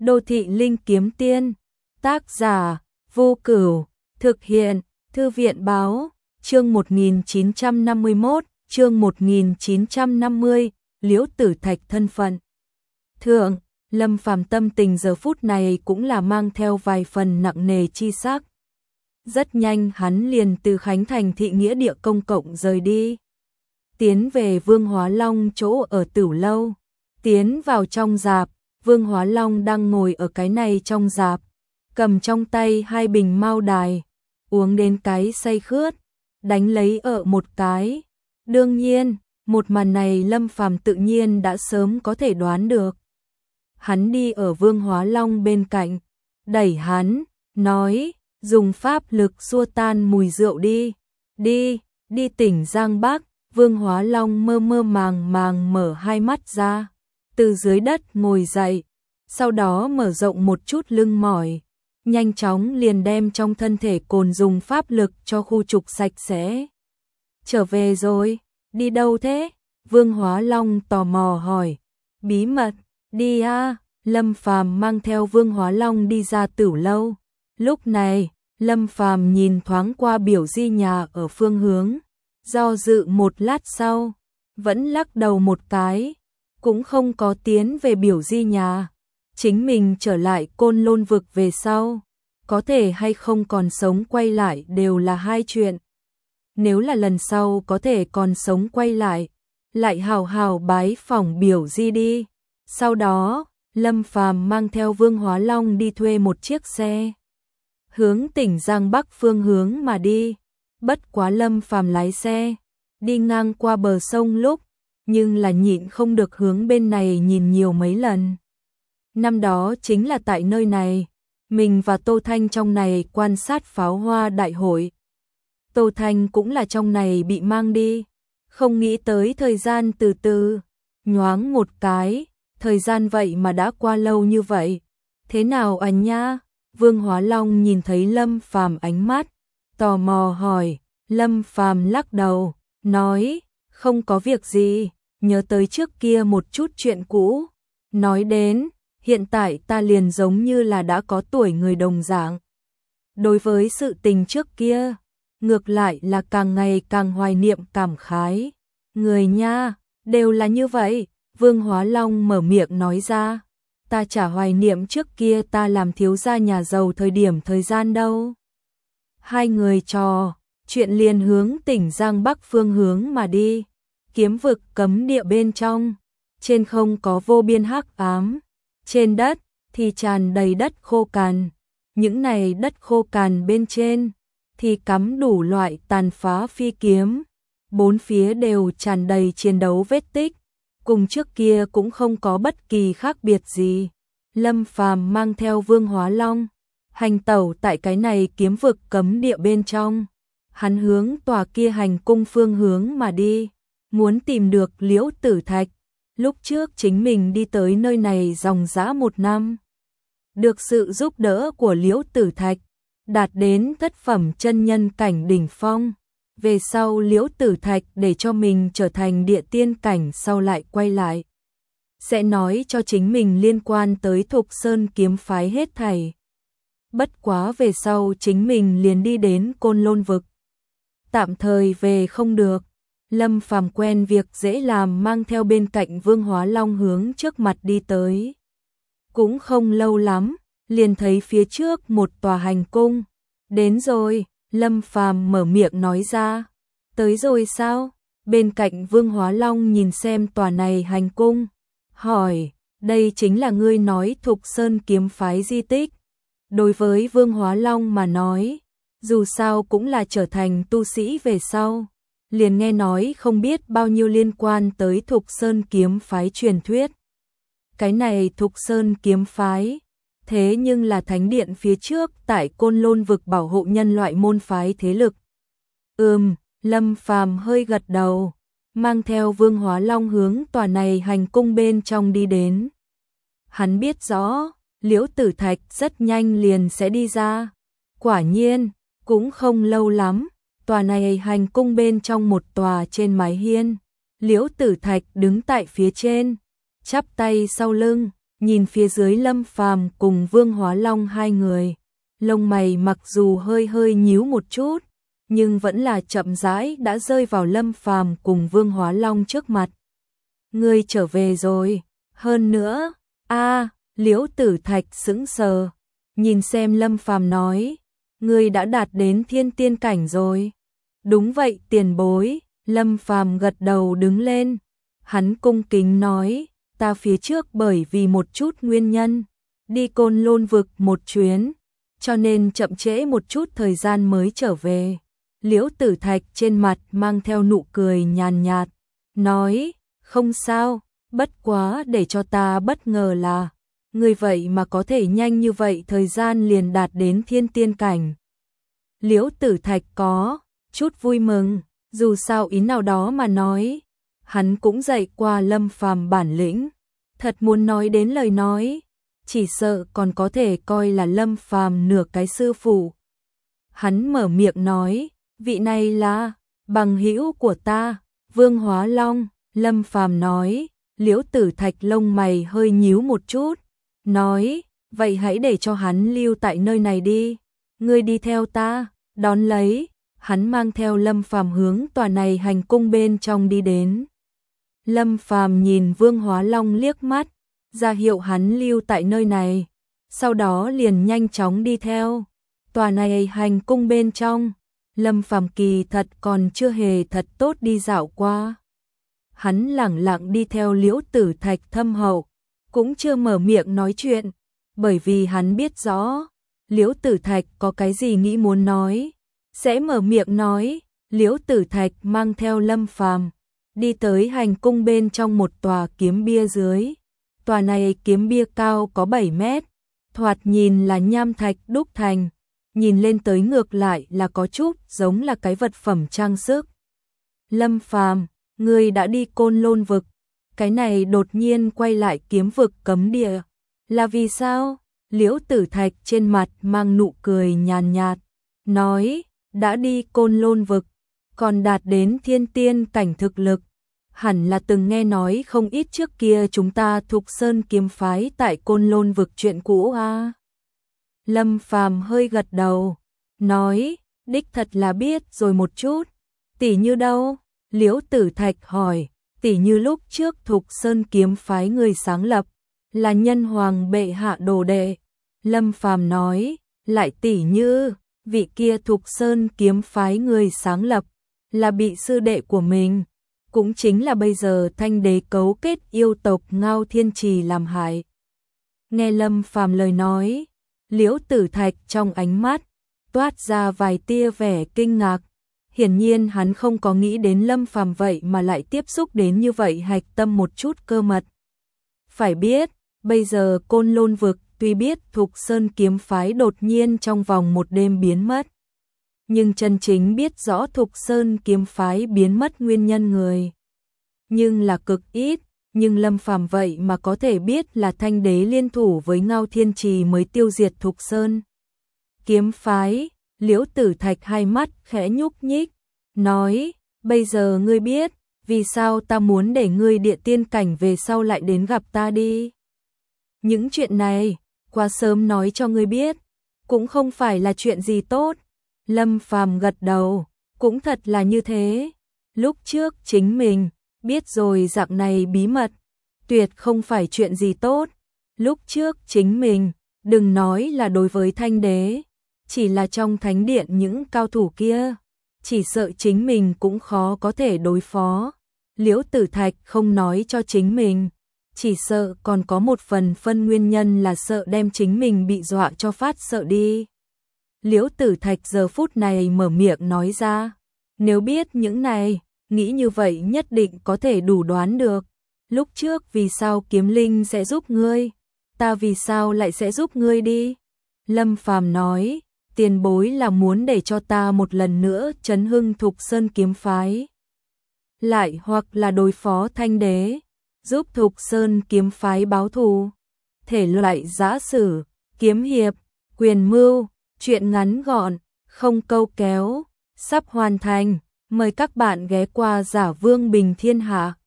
Đô thị linh kiếm tiên, tác giả, Vô Cửu, thực hiện, Thư viện báo, chương 1951, chương 1950, Liễu Tử Thạch thân phận. Thượng, Lâm Phàm tâm tình giờ phút này cũng là mang theo vài phần nặng nề chi sắc. Rất nhanh hắn liền từ Khánh Thành thị nghĩa địa công cộng rời đi. Tiến về Vương Hóa Long chỗ ở Tửu Lâu. Tiến vào trong rạp, Vương Hóa Long đang ngồi ở cái này trong rạp, cầm trong tay hai bình mao đài, uống đến cái say khướt, đánh lấy ở một cái. Đương nhiên, một màn này Lâm Phàm tự nhiên đã sớm có thể đoán được. Hắn đi ở Vương Hóa Long bên cạnh, đẩy hắn, nói, dùng pháp lực xua tan mùi rượu đi, đi tỉnh Giang Bắc. Vương Hóa Long mơ mơ màng màng mở hai mắt ra, từ dưới đất ngồi dậy, sau đó mở rộng một chút lưng mỏi, nhanh chóng liền đem trong thân thể cồn dùng pháp lực cho khu trục sạch sẽ. Trở về rồi, đi đâu thế? Vương Hóa Long tò mò hỏi. Bí mật, đi à? Lâm Phàm mang theo Vương Hóa Long đi ra Tửu Lâu. Lúc này, Lâm Phàm nhìn thoáng qua biểu di nhà ở phương hướng, do dự một lát sau, vẫn lắc đầu một cái, cũng không có tiến về biểu di nhà. Chính mình trở lại Côn Lôn vực về sau, có thể hay không còn sống quay lại đều là hai chuyện. Nếu là lần sau có thể còn sống quay lại hào hào bái phỏng biểu di đi. Sau đó, Lâm Phàm mang theo Vương Hóa Long đi thuê một chiếc xe, hướng tỉnh Giang Bắc phương hướng mà đi. Bất quá Lâm Phàm lái xe, đi ngang qua bờ sông lúc, nhưng là nhịn không được hướng bên này nhìn nhiều mấy lần. Năm đó chính là tại nơi này, mình và Tô Thanh trong này quan sát pháo hoa đại hội. Tô Thanh cũng là trong này bị mang đi, không nghĩ tới thời gian từ từ, nhoáng một cái, thời gian vậy mà đã qua lâu như vậy. Thế nào anh nha? Vương Hóa Long nhìn thấy Lâm Phàm ánh mắt, tò mò hỏi. Lâm Phàm lắc đầu, nói, không có việc gì, nhớ tới trước kia một chút chuyện cũ. Nói đến, hiện tại ta liền giống như là đã có tuổi người đồng dạng. Đối với sự tình trước kia, ngược lại là càng ngày càng hoài niệm cảm khái. Người nha, đều là như vậy. Vương Hóa Long mở miệng nói ra, ta chả hoài niệm trước kia ta làm thiếu gia nhà giàu thời gian đâu. Hai người trò chuyện liền hướng tỉnh Giang Bắc phương hướng mà đi. Kiếm vực cấm địa bên trong, trên không có vô biên hắc ám, trên đất thì tràn đầy đất khô cằn. Những này đất khô cằn bên trên thì cắm đủ loại tàn phá phi kiếm, bốn phía đều tràn đầy chiến đấu vết tích, cùng trước kia cũng không có bất kỳ khác biệt gì. Lâm Phàm mang theo Vương Hóa Long, hành tẩu tại cái này kiếm vực cấm địa bên trong. Hắn hướng tòa kia hành cung phương hướng mà đi, muốn tìm được Liễu Tử Thạch. Lúc trước chính mình đi tới nơi này dòng dã 1 năm. Được sự giúp đỡ của Liễu Tử Thạch, đạt đến thất phẩm chân nhân cảnh đỉnh phong. Về sau Liễu Tử Thạch để cho mình trở thành địa tiên cảnh sau lại quay lại, sẽ nói cho chính mình liên quan tới Thục Sơn kiếm phái hết thảy. Bất quá về sau chính mình liền đi đến Côn Lôn vực. Tạm thời về không được, Lâm Phàm quen việc dễ làm mang theo bên cạnh Vương Hóa Long hướng trước mặt đi tới. Cũng không lâu lắm, liền thấy phía trước một tòa hành cung. Đến rồi, Lâm Phàm mở miệng nói ra. Tới rồi sao? Bên cạnh Vương Hóa Long nhìn xem tòa này hành cung, hỏi, đây chính là ngươi nói Thục Sơn kiếm phái di tích. Đối với Vương Hóa Long mà nói, dù sao cũng là trở thành tu sĩ về sau, liền nghe nói không biết bao nhiêu liên quan tới Thục Sơn kiếm phái truyền thuyết. Cái này Thục Sơn kiếm phái, thế nhưng là thánh điện phía trước tại Côn Lôn vực bảo hộ nhân loại môn phái thế lực. Lâm Phàm hơi gật đầu, mang theo Vương Hóa Long hướng tòa này hành cung bên trong đi đến. Hắn biết rõ, Liễu Tử Thạch rất nhanh liền sẽ đi ra. Quả nhiên, cũng không lâu lắm, tòa này hành cung bên trong một tòa trên mái hiên, Liễu Tử Thạch đứng tại phía trên, chắp tay sau lưng, nhìn phía dưới Lâm Phàm cùng Vương Hóa Long hai người, lông mày mặc dù hơi hơi nhíu một chút, nhưng vẫn là chậm rãi đã rơi vào Lâm Phàm cùng Vương Hóa Long trước mặt. Ngươi trở về rồi, hơn nữa, Liễu Tử Thạch sững sờ, nhìn xem Lâm Phàm nói, ngươi đã đạt đến thiên tiên cảnh rồi. Đúng vậy tiền bối, Lâm Phàm gật đầu đứng lên, hắn cung kính nói, ta phía trước bởi vì một chút nguyên nhân, đi Côn Lôn vực một chuyến, cho nên chậm trễ một chút thời gian mới trở về. Liễu Tử Thạch trên mặt mang theo nụ cười nhàn nhạt, nói, không sao, bất quá để cho ta bất ngờ là, ngươi vậy mà có thể nhanh như vậy thời gian liền đạt đến thiên tiên cảnh. Liễu Tử Thạch có chút vui mừng, dù sao ý nào đó mà nói, hắn cũng dạy qua Lâm Phàm bản lĩnh, thật muốn nói đến lời nói, chỉ sợ còn có thể coi là Lâm Phàm nửa cái sư phụ. Hắn mở miệng nói, vị này là bằng hữu của ta, Vương Hóa Long. Lâm Phàm nói, Liễu Tử Thạch lông mày hơi nhíu một chút, nói, vậy hãy để cho hắn lưu tại nơi này đi, ngươi đi theo ta. Đón lấy, hắn mang theo Lâm Phàm hướng tòa này hành cung bên trong đi đến. Lâm Phàm nhìn Vương Hóa Long liếc mắt, ra hiệu hắn lưu tại nơi này, sau đó liền nhanh chóng đi theo. Tòa này hành cung bên trong, Lâm Phàm kỳ thật còn chưa hề thật tốt đi dạo qua. Hắn lẳng lặng đi theo Liễu Tử Thạch thâm hậu, cũng chưa mở miệng nói chuyện, bởi vì hắn biết rõ, Liễu Tử Thạch có cái gì nghĩ muốn nói, sẽ mở miệng nói. Liễu Tử Thạch mang theo Lâm Phàm đi tới hành cung bên trong một tòa kiếm bia dưới. Tòa này kiếm bia cao có 7 mét, thoạt nhìn là nham thạch đúc thành, nhìn lên tới ngược lại là có chút giống là cái vật phẩm trang sức. Lâm Phàm, ngươi đã đi Côn Lôn vực, cái này đột nhiên quay lại kiếm vực cấm địa, là vì sao? Liễu Tử Thạch trên mặt mang nụ cười nhàn nhạt, nói, đã đi Côn Lôn vực, còn đạt đến thiên tiên cảnh thực lực, hẳn là từng nghe nói không ít trước kia chúng ta Thục Sơn kiếm phái tại Côn Lôn vực chuyện cũ a. Lâm Phàm hơi gật đầu, nói, đích thật là biết rồi một chút, tỷ như đâu? Liễu Tử Thạch hỏi, tỷ như lúc trước Thục Sơn kiếm phái người sáng lập, là Nhân Hoàng bệ hạ đồ đệ. Lâm Phàm nói, lại tỷ như, vị kia Thục Sơn kiếm phái người sáng lập, là bị sư đệ của mình, cũng chính là bây giờ Thanh Đế cấu kết yêu tộc Ngao Thiên Trì làm hại. Nghe Lâm Phàm lời nói, Liễu Tử Thạch trong ánh mắt toát ra vài tia vẻ kinh ngạc. Hiển nhiên hắn không có nghĩ đến Lâm Phàm vậy mà lại tiếp xúc đến như vậy hạch tâm một chút cơ mật. Phải biết, bây giờ Côn Lôn vực tuy biết Thục Sơn kiếm phái đột nhiên trong vòng một đêm biến mất, nhưng chân chính biết rõ Thục Sơn kiếm phái biến mất nguyên nhân người, nhưng là cực ít. Nhưng Lâm Phàm vậy mà có thể biết là Thanh Đế liên thủ với Ngao Thiên Trì mới tiêu diệt Thục Sơn kiếm phái. Liễu Tử Thạch hai mắt khẽ nhúc nhích, nói, bây giờ ngươi biết, vì sao ta muốn để ngươi địa tiên cảnh về sau lại đến gặp ta đi. Những chuyện này, quá sớm nói cho ngươi biết, cũng không phải là chuyện gì tốt. Lâm Phàm gật đầu, cũng thật là như thế. Lúc trước chính mình, biết rồi dạng này bí mật, tuyệt không phải chuyện gì tốt. Lúc trước chính mình, đừng nói là đối với Thanh Đế, chỉ là trong thánh điện những cao thủ kia, chỉ sợ chính mình cũng khó có thể đối phó. Liễu Tử Thạch không nói cho chính mình, chỉ sợ còn có một phần phân nguyên nhân là sợ đem chính mình bị dọa cho phát sợ đi. Liễu Tử Thạch giờ phút này mở miệng nói ra, nếu biết những này, nghĩ như vậy nhất định có thể đủ đoán được. Lúc trước vì sao kiếm linh sẽ giúp ngươi, ta vì sao lại sẽ giúp ngươi đi. Lâm Phàm nói, tiền bối là muốn để cho ta một lần nữa chấn hưng Thục Sơn kiếm phái, lại hoặc là đối phó Thanh Đế, giúp Thục Sơn kiếm phái báo thù. Thể loại giã sử, kiếm hiệp, quyền mưu, truyện ngắn gọn, không câu kéo, sắp hoàn thành. Mời các bạn ghé qua Giả Vương Bình Thiên Hạ.